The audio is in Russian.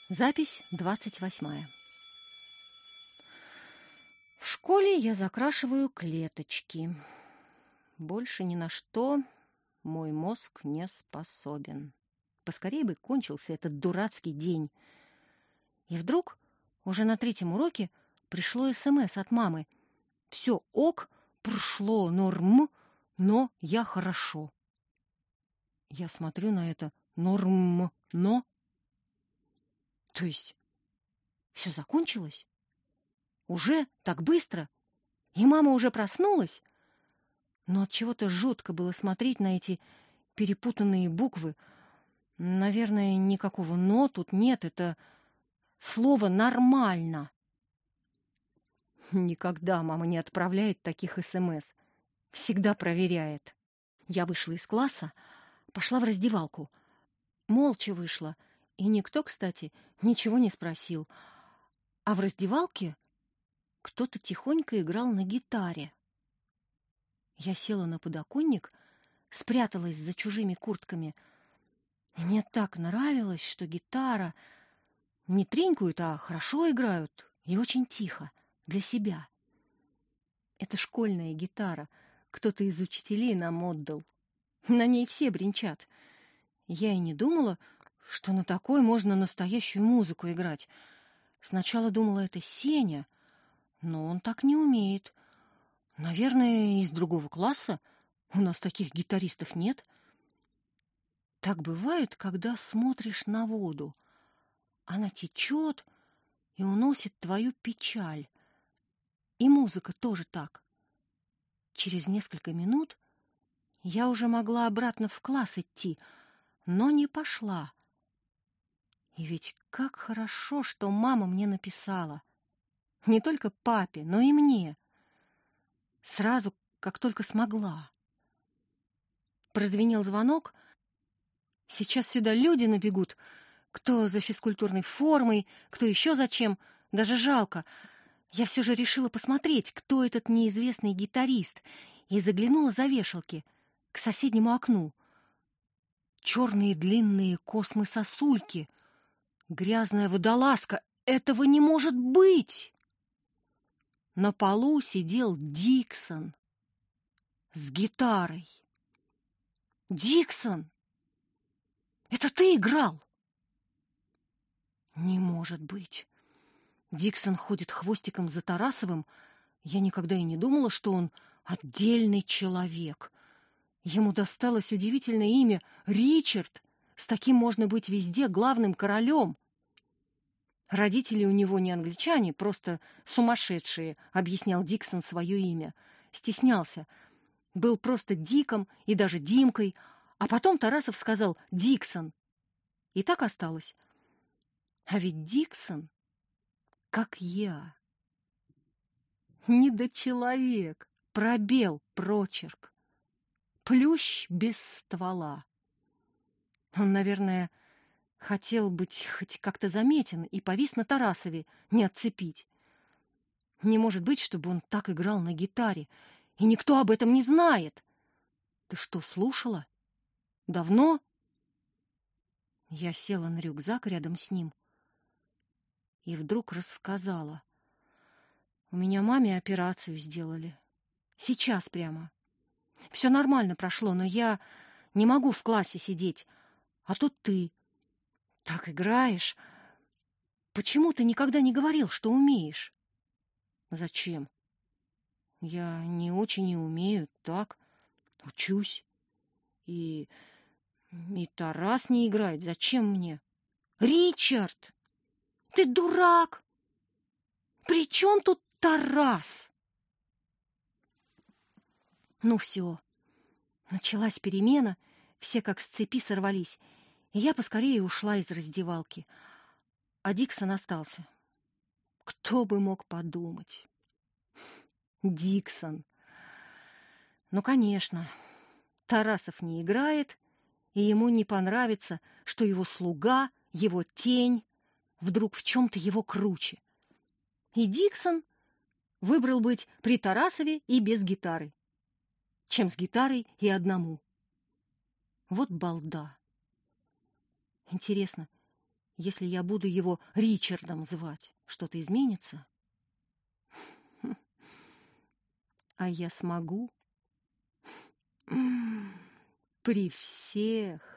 Запись 28. В школе я закрашиваю клеточки. Больше ни на что мой мозг не способен. Поскорее бы кончился этот дурацкий день. И вдруг, уже на 3-м уроке, пришло СМС от мамы. «Все ок, прошло норм, но я хорошо». Я смотрю на это норм, но... То есть все закончилось? Уже так быстро? И мама уже проснулась? Но от чего-то жутко было смотреть на эти перепутанные буквы. Наверное, никакого «но» тут нет. Это слово «нормально». Никогда мама не отправляет таких СМС. Всегда проверяет. Я вышла из класса, пошла в раздевалку. Молча вышла. И никто, кстати, ничего не спросил. А в раздевалке кто-то тихонько играл на гитаре. Я села на подоконник, спряталась за чужими куртками. И мне так нравилось, что гитара не тренькают, а хорошо играют и очень тихо, для себя. Это школьная гитара, кто-то из учителей нам отдал. На ней все бренчат. Я и не думала, что на такой можно настоящую музыку играть. Сначала думала, это Сеня, но он так не умеет. Наверное, из другого класса. У нас таких гитаристов нет. Так бывает, когда смотришь на воду. Она течет и уносит твою печаль. И музыка тоже так. Через несколько минут я уже могла обратно в класс идти, но не пошла. И ведь как хорошо, что мама мне написала. Не только папе, но и мне. Сразу, как только смогла. Прозвенел звонок. Сейчас сюда люди набегут. Кто за физкультурной формой, кто еще зачем. Даже жалко. Я все же решила посмотреть, кто этот неизвестный гитарист, и заглянула за вешалки к соседнему окну. Черные длинные космы-сосульки. Грязная водолазка. Этого не может быть! На полу сидел Диксон с гитарой. «Диксон, это ты играл?» «Не может быть!» Диксон ходит хвостиком за Тарасовым. Я никогда и не думала, что он отдельный человек. Ему досталось удивительное имя Ричард. С таким можно быть везде главным королем. Родители у него не англичане, просто сумасшедшие, объяснял Диксон свое имя. Стеснялся. Был просто Диком и даже Димкой. А потом Тарасов сказал «Диксон». И так осталось. А ведь Диксон, как я. Недочеловек, пробел, прочерк. Плющ без ствола. Он, наверное, хотел быть хоть как-то заметен и повис на Тарасове, не отцепить. Не может быть, чтобы он так играл на гитаре, и никто об этом не знает. Ты что, слушала? Давно? Я села на рюкзак рядом с ним и вдруг рассказала. У меня маме операцию сделали. Сейчас прямо. Все нормально прошло, но я не могу в классе сидеть. А тут ты. Так играешь. Почему ты никогда не говорил, что умеешь? Зачем? Я не очень и умею, так. Учусь. И Тарас не играет. Зачем мне? Ричард! Ты дурак! При чем тут Тарас? Ну все. Началась перемена. Все как с цепи сорвались. И я поскорее ушла из раздевалки. А Диксон остался. Кто бы мог подумать? Диксон. Ну, конечно, Тарасов не играет, и ему не понравится, что его слуга, его тень, вдруг в чем-то его круче. И Диксон выбрал быть при Тарасове и без гитары, чем с гитарой и одному. Вот балда. Интересно, Если я буду его Ричардом звать, что-то изменится? А я смогу? При всех.